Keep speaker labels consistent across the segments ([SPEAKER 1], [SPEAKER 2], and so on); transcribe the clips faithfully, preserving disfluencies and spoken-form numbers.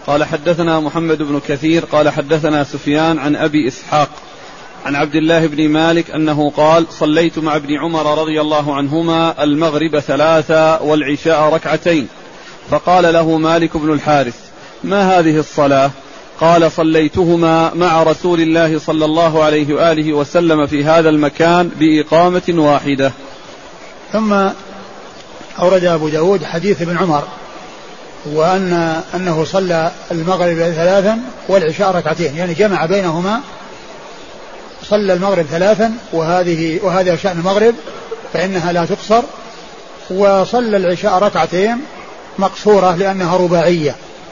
[SPEAKER 1] قال حدثنا محمد بن كثير قال حدثنا سفيان عن أبي إسحاق عن عبد الله بن مالك أنه قال صليت مع ابن عمر رضي الله عنهما المغرب ثلاثة والعشاء ركعتين، فقال له مالك بن الحارث ما هذه الصلاة؟ قال صليتهما مع رسول الله صلى الله عليه وآله وسلم في هذا المكان بإقامة واحدة.
[SPEAKER 2] ثم أورد أبو داود حديث ابن عمر وأن أنه صلى المغرب ثلاثا والعشاء ركعتين، يعني جمع بينهما، صلى المغرب ثلاثا وهذه وهذا شأن المغرب فإنها لا تقصر، وصلى العشاء ركعتين مقصورة لأنها رباعية.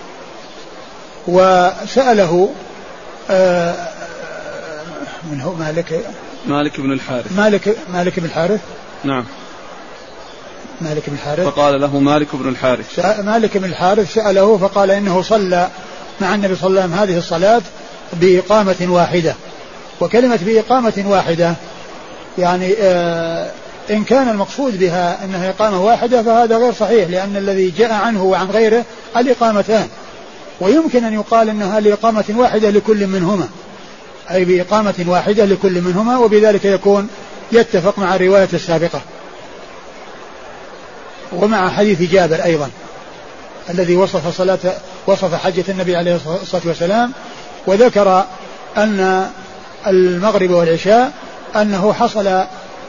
[SPEAKER 2] وسأله من هو مالك
[SPEAKER 1] مالك بن الحارث
[SPEAKER 2] مالك مالك بن الحارث
[SPEAKER 1] نعم
[SPEAKER 2] مالك بن الحارث
[SPEAKER 1] فقال له مالك بن الحارث
[SPEAKER 2] مالك بن الحارث سأله فقال إنه صلى مع النبي صلى الله عليه وسلم هذه الصلاة بإقامة واحدة. وكلمة بإقامة واحدة يعني آه إن كان المقصود بها أنها إقامة واحدة فهذا غير صحيح، لأن الذي جاء عنه وعن غيره الإقامتان، ويمكن أن يقال أنها لإقامة واحدة لكل منهما، أي بإقامة واحدة لكل منهما، وبذلك يكون يتفق مع الرواية السابقة ومع حديث جابر أيضا الذي وصف صلاة وصف حجة النبي عليه الصلاة والسلام، وذكر أن المغرب والعشاء أنه حصل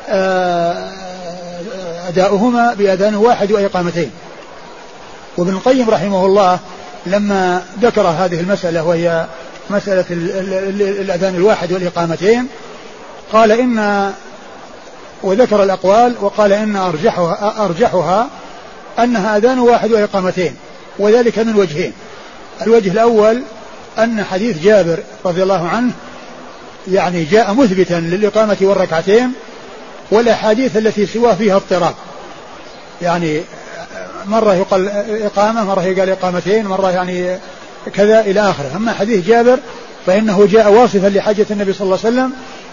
[SPEAKER 2] أداؤهما بأذان واحد وإقامتين. وابن القيم رحمه الله لما ذكر هذه المسألة وهي مسألة الأذان الواحد والإقامتين قال إن وذكر الأقوال وقال إن أرجحها, أرجحها أنها أذان واحد وإقامتين، وذلك من وجهين. الوجه الأول أن حديث جابر رضي الله عنه يعني جاء مثبتا للإقامة والركعتين، والأحاديث التي سواه فيها اضطراب، يعني مرة يقال إقامة مرة يقال إقامتين مرة يعني كذا إلى آخره. أما حديث جابر فإنه جاء واصفا لحاجة النبي صلى الله عليه وسلم،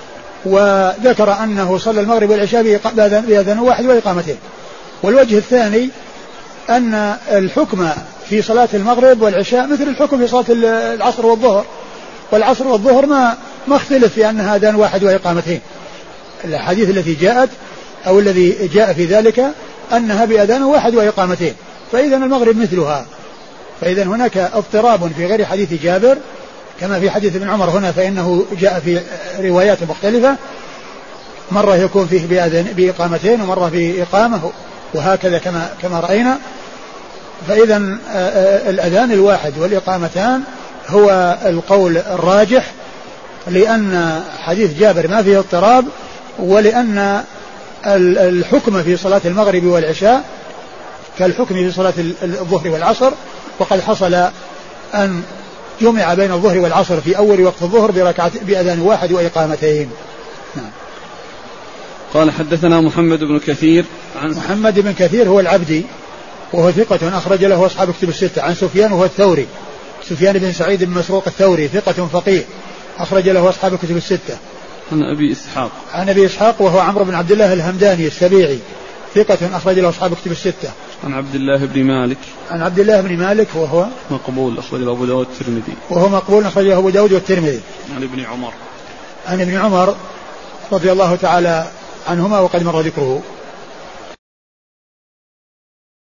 [SPEAKER 2] وذكر أنه صلى المغرب والعشاء بأذان واحد وإقامتين. والوجه الثاني أن الحكم في صلاة المغرب والعشاء مثل الحكم في صلاة العصر والظهر، والعصر والظهر ما ما اختلف في أنها أذان واحد وإقامتين. الحديث التي جاءت أو الذي جاء في ذلك أنها بأذان واحد وإقامتين، فإذا المغرب مثلها. فإذا هناك اضطراب في غير حديث جابر كما في حديث ابن عمر هنا، فإنه جاء في روايات مختلفة، مرة يكون فيه بأذان بإقامتين ومرة بإقامة، وهكذا كما كما رأينا. فإذا الأذان الواحد والإقامتان هو القول الراجح، لأن حديث جابر ما فيه اضطراب، ولأن الحكم في صلاة المغرب والعشاء كالحكم في صلاة الظهر والعصر، وقد حصل أن جمع بين الظهر والعصر في أول وقت الظهر بركعة بأذان واحد وإقامتين. نعم.
[SPEAKER 1] قال حدثنا محمد بن كثير عن
[SPEAKER 2] محمد بن كثير هو العبدي وهو ثقة أخرج له أصحاب كتب الستة، عن سفيان وهو الثوري سفيان بن سعيد بن مسروق الثوري ثقة فقيه أخرج له أصحاب كتب الستة.
[SPEAKER 1] عن أبي إسحاق
[SPEAKER 2] عن أبي إسحاق وهو عمرو بن عبد الله الهمداني السبيعي ثقة أخرج له أصحاب كتب الستة.
[SPEAKER 1] عن عبد الله بن مالك
[SPEAKER 2] عن عبد الله بن مالك وهو
[SPEAKER 1] مقبول أخرج له أبو داود والترمذي
[SPEAKER 2] وهو مقبول أخرج له أبو داود والترمذي.
[SPEAKER 1] عن ابن عمر
[SPEAKER 2] عن ابن عمر رضي الله تعالى عنهما وقد مر ذكره.